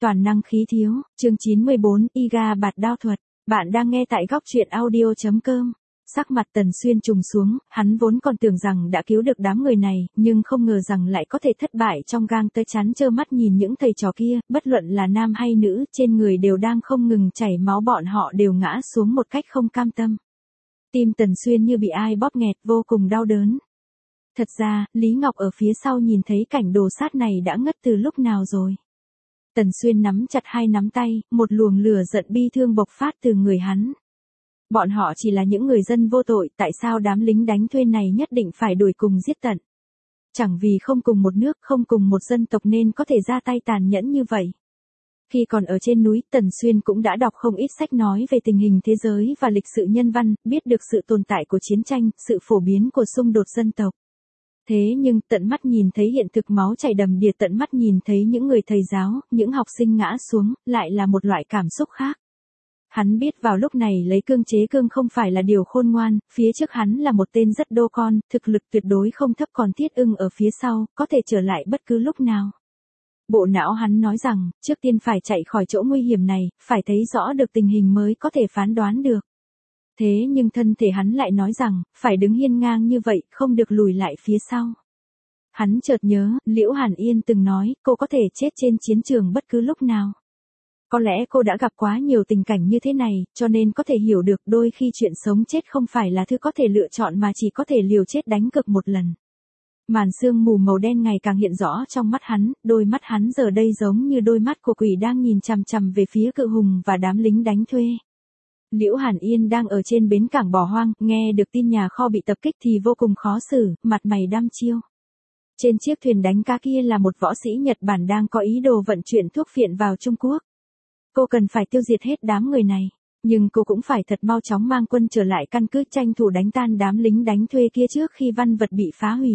toàn năng khí thiếu, chương 94, Iga bạt đao thuật. Bạn đang nghe tại góc truyện audio.com. Sắc mặt Tần Xuyên trùng xuống, hắn vốn còn tưởng rằng đã cứu được đám người này, nhưng không ngờ rằng lại có thể thất bại trong gang tấc, chán trơ mắt nhìn những thầy trò kia, bất luận là nam hay nữ, trên người đều đang không ngừng chảy máu, bọn họ đều ngã xuống một cách không cam tâm. Tim Tần Xuyên như bị ai bóp nghẹt, vô cùng đau đớn. Thật ra, Lý Ngọc ở phía sau nhìn thấy cảnh đồ sát này đã ngất từ lúc nào rồi. Tần Xuyên nắm chặt hai nắm tay, một luồng lửa giận bi thương bộc phát từ người hắn. Bọn họ chỉ là những người dân vô tội, tại sao đám lính đánh thuê này nhất định phải đuổi cùng giết tận? Chẳng vì không cùng một nước, không cùng một dân tộc nên có thể ra tay tàn nhẫn như vậy. Khi còn ở trên núi, Tần Xuyên cũng đã đọc không ít sách nói về tình hình thế giới và lịch sử nhân văn, biết được sự tồn tại của chiến tranh, sự phổ biến của xung đột dân tộc. Thế nhưng tận mắt nhìn thấy hiện thực máu chảy đầm đìa, tận mắt nhìn thấy những người thầy giáo, những học sinh ngã xuống, lại là một loại cảm xúc khác. Hắn biết vào lúc này lấy cương chế cương không phải là điều khôn ngoan, phía trước hắn là một tên rất đô con, thực lực tuyệt đối không thấp, còn Thiết Ưng ở phía sau, có thể trở lại bất cứ lúc nào. Bộ não hắn nói rằng, trước tiên phải chạy khỏi chỗ nguy hiểm này, phải thấy rõ được tình hình mới có thể phán đoán được. Thế nhưng thân thể hắn lại nói rằng, phải đứng hiên ngang như vậy, không được lùi lại phía sau. Hắn chợt nhớ, Liễu Hàn Yên từng nói, cô có thể chết trên chiến trường bất cứ lúc nào. Có lẽ cô đã gặp quá nhiều tình cảnh như thế này, cho nên có thể hiểu được đôi khi chuyện sống chết không phải là thứ có thể lựa chọn mà chỉ có thể liều chết đánh cược một lần. Màn sương mù màu đen ngày càng hiện rõ trong mắt hắn, đôi mắt hắn giờ đây giống như đôi mắt của quỷ đang nhìn chằm chằm về phía Cự Hùng và đám lính đánh thuê. Liễu Hàn Yên đang ở trên bến cảng bỏ hoang, nghe được tin nhà kho bị tập kích thì vô cùng khó xử, mặt mày đăm chiêu. Trên chiếc thuyền đánh cá kia là một võ sĩ Nhật Bản đang có ý đồ vận chuyển thuốc phiện vào Trung Quốc. Cô cần phải tiêu diệt hết đám người này, nhưng cô cũng phải thật mau chóng mang quân trở lại căn cứ, tranh thủ đánh tan đám lính đánh thuê kia trước khi văn vật bị phá hủy.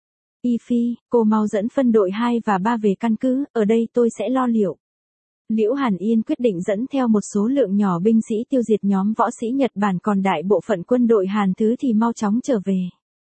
Y Phi, cô mau dẫn phân đội 2 và 3 về căn cứ, ở đây tôi sẽ lo liệu. Liễu Hàn Yên quyết định dẫn theo một số lượng nhỏ binh sĩ tiêu diệt nhóm võ sĩ Nhật Bản, còn đại bộ phận quân đội Hàn Thứ thì mau chóng trở về.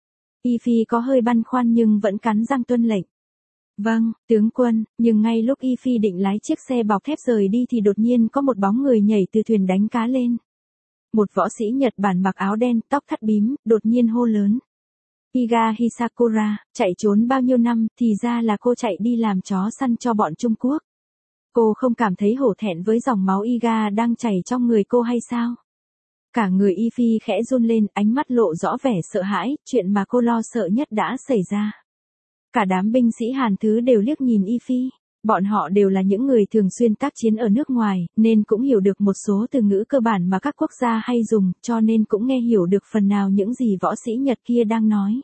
Y Phi có hơi băn khoăn nhưng vẫn cắn răng tuân lệnh. Vâng, tướng quân, nhưng ngay lúc Y Phi định lái chiếc xe bọc thép rời đi thì đột nhiên có một bóng người nhảy từ thuyền đánh cá lên. Một võ sĩ Nhật Bản mặc áo đen, tóc thắt bím, đột nhiên hô lớn. Iga Hisakura, chạy trốn bao nhiêu năm, thì ra là cô chạy đi làm chó săn cho bọn Trung Quốc. Cô không cảm thấy hổ thẹn với dòng máu Iga đang chảy trong người cô hay sao? Cả người Y Phi khẽ run lên, ánh mắt lộ rõ vẻ sợ hãi, chuyện mà cô lo sợ nhất đã xảy ra. Cả đám binh sĩ Hàn Thứ đều liếc nhìn Y Phi, bọn họ đều là những người thường xuyên tác chiến ở nước ngoài, nên cũng hiểu được một số từ ngữ cơ bản mà các quốc gia hay dùng, cho nên cũng nghe hiểu được phần nào những gì võ sĩ Nhật kia đang nói.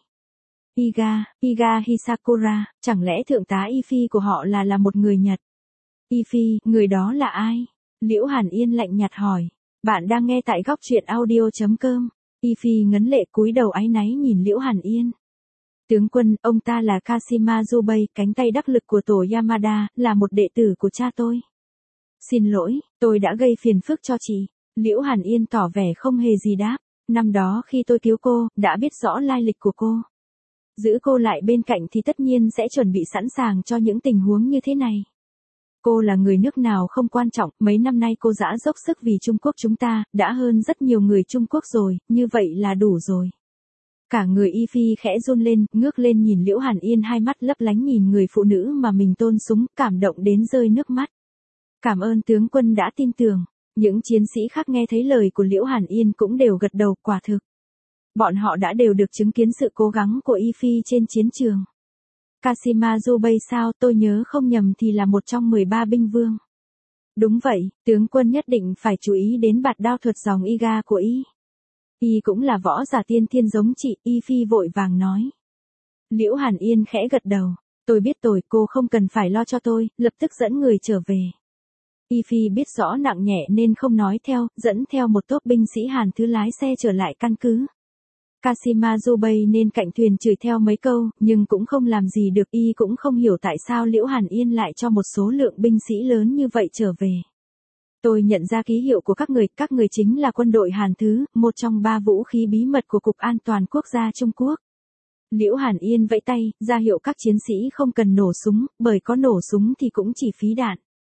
Iga Hisakura, chẳng lẽ thượng tá Y Phi của họ là một người Nhật? Y Phi, người đó là ai? Liễu Hàn Yên lạnh nhạt hỏi. Bạn đang nghe tại góc truyện audio.com. Y Phi ngấn lệ cúi đầu áy náy nhìn Liễu Hàn Yên. Tướng quân, ông ta là Kashima Zubei, cánh tay đắc lực của tổ Yamada, là một đệ tử của cha tôi. Xin lỗi, tôi đã gây phiền phức cho chị. Liễu Hàn Yên tỏ vẻ không hề gì đáp. Năm đó khi tôi cứu cô, đã biết rõ lai lịch của cô. Giữ cô lại bên cạnh thì tất nhiên sẽ chuẩn bị sẵn sàng cho những tình huống như thế này. Cô là người nước nào không quan trọng, mấy năm nay cô dã dốc sức vì Trung Quốc chúng ta, đã hơn rất nhiều người Trung Quốc rồi, như vậy là đủ rồi. Cả người Y Phi khẽ run lên, ngước lên nhìn Liễu Hàn Yên, hai mắt lấp lánh nhìn người phụ nữ mà mình tôn súng, cảm động đến rơi nước mắt. Cảm ơn tướng quân đã tin tưởng. Những chiến sĩ khác nghe thấy lời của Liễu Hàn Yên cũng đều gật đầu, quả thực. Bọn họ đã đều được chứng kiến sự cố gắng của Y Phi trên chiến trường. Kashima Zubei sao, tôi nhớ không nhầm thì là một trong 13 binh vương. Đúng vậy, tướng quân nhất định phải chú ý đến bạt đao thuật dòng Iga của Y. Y cũng là võ giả tiên thiên giống chị, Y Phi vội vàng nói. Liễu Hàn Yên khẽ gật đầu. Tôi biết rồi, cô không cần phải lo cho tôi, lập tức dẫn người trở về. Y Phi biết rõ nặng nhẹ nên không nói theo, dẫn theo một tốp binh sĩ Hàn Thứ lái xe trở lại căn cứ. Kashima Zubei nên cạnh thuyền chửi theo mấy câu, nhưng cũng không làm gì được. Y cũng không hiểu tại sao Liễu Hàn Yên lại cho một số lượng binh sĩ lớn như vậy trở về. Tôi nhận ra ký hiệu của các người chính là quân đội Hàn Thứ, một trong 3 vũ khí bí mật của Cục An toàn Quốc gia Trung Quốc. Liễu Hàn Yên vẫy tay, ra hiệu các chiến sĩ không cần nổ súng, bởi có nổ súng thì cũng chỉ phí đạn.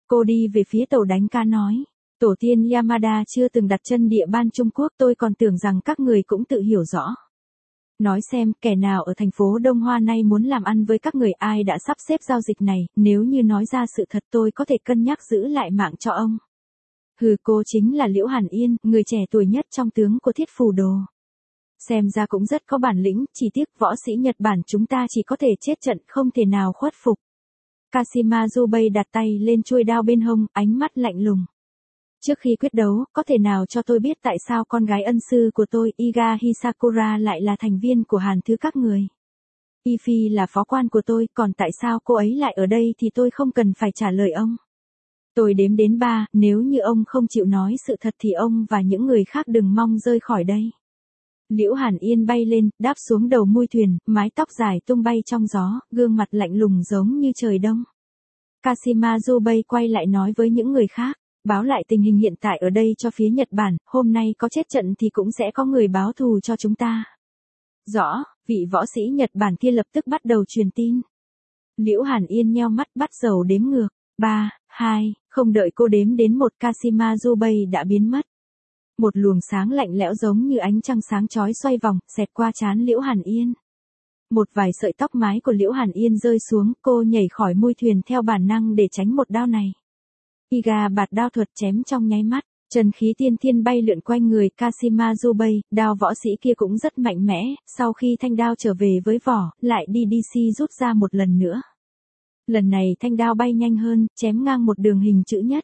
Cô đi về phía tàu đánh cá nói. Tổ tiên Yamada chưa từng đặt chân địa ban Trung Quốc, tôi còn tưởng rằng các người cũng tự hiểu rõ. Nói xem, kẻ nào ở thành phố Đông Hoa nay muốn làm ăn với các người, ai đã sắp xếp giao dịch này, nếu như nói ra sự thật tôi có thể cân nhắc giữ lại mạng cho ông. Hừ, cô chính là Liễu Hàn Yên, người trẻ tuổi nhất trong tướng của Thiết Phù Đồ. Xem ra cũng rất có bản lĩnh, chỉ tiếc võ sĩ Nhật Bản chúng ta chỉ có thể chết trận, không thể nào khuất phục. Kashima Jubei đặt tay lên chuôi đao bên hông, ánh mắt lạnh lùng. Trước khi quyết đấu, có thể nào cho tôi biết tại sao con gái ân sư của tôi, Iga Hisakura lại là thành viên của Hàn Thứ các người? Y Phi là phó quan của tôi, còn tại sao cô ấy lại ở đây thì tôi không cần phải trả lời ông. Tôi đếm đến 3, nếu như ông không chịu nói sự thật thì ông và những người khác đừng mong rời khỏi đây. Liễu Hàn Yên bay lên, đáp xuống đầu mui thuyền, mái tóc dài tung bay trong gió, gương mặt lạnh lùng giống như trời đông. Kashima Jubei quay lại nói với những người khác, báo lại tình hình hiện tại ở đây cho phía Nhật Bản, hôm nay có chết trận thì cũng sẽ có người báo thù cho chúng ta. Rõ, vị võ sĩ Nhật Bản kia lập tức bắt đầu truyền tin. Liễu Hàn Yên nheo mắt bắt đầu đếm ngược, 3, 2, không đợi cô đếm đến 1, Kashima Jubei đã biến mất. Một luồng sáng lạnh lẽo giống như ánh trăng sáng chói xoay vòng, xẹt qua trán Liễu Hàn Yên. Một vài sợi tóc mái của Liễu Hàn Yên rơi xuống, cô nhảy khỏi mui thuyền theo bản năng để tránh một đao này. Iga bạt đao thuật chém trong nháy mắt, chân khí tiên thiên bay lượn quanh người Kashima Jubei, đao võ sĩ kia cũng rất mạnh mẽ, sau khi thanh đao trở về với vỏ, lại đi DC rút ra một lần nữa. Lần này thanh đao bay nhanh hơn, chém ngang một đường hình chữ nhất.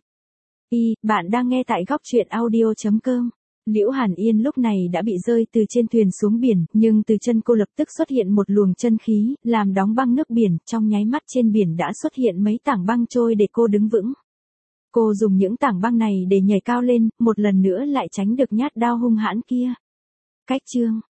Bạn đang nghe tại góc truyện audio.com. Liễu Hàn Yên lúc này đã bị rơi từ trên thuyền xuống biển, nhưng từ chân cô lập tức xuất hiện một luồng chân khí, làm đóng băng nước biển, trong nháy mắt trên biển đã xuất hiện mấy tảng băng trôi để cô đứng vững. Cô dùng những tảng băng này để nhảy cao lên, một lần nữa lại tránh được nhát đao hung hãn kia. Cách chương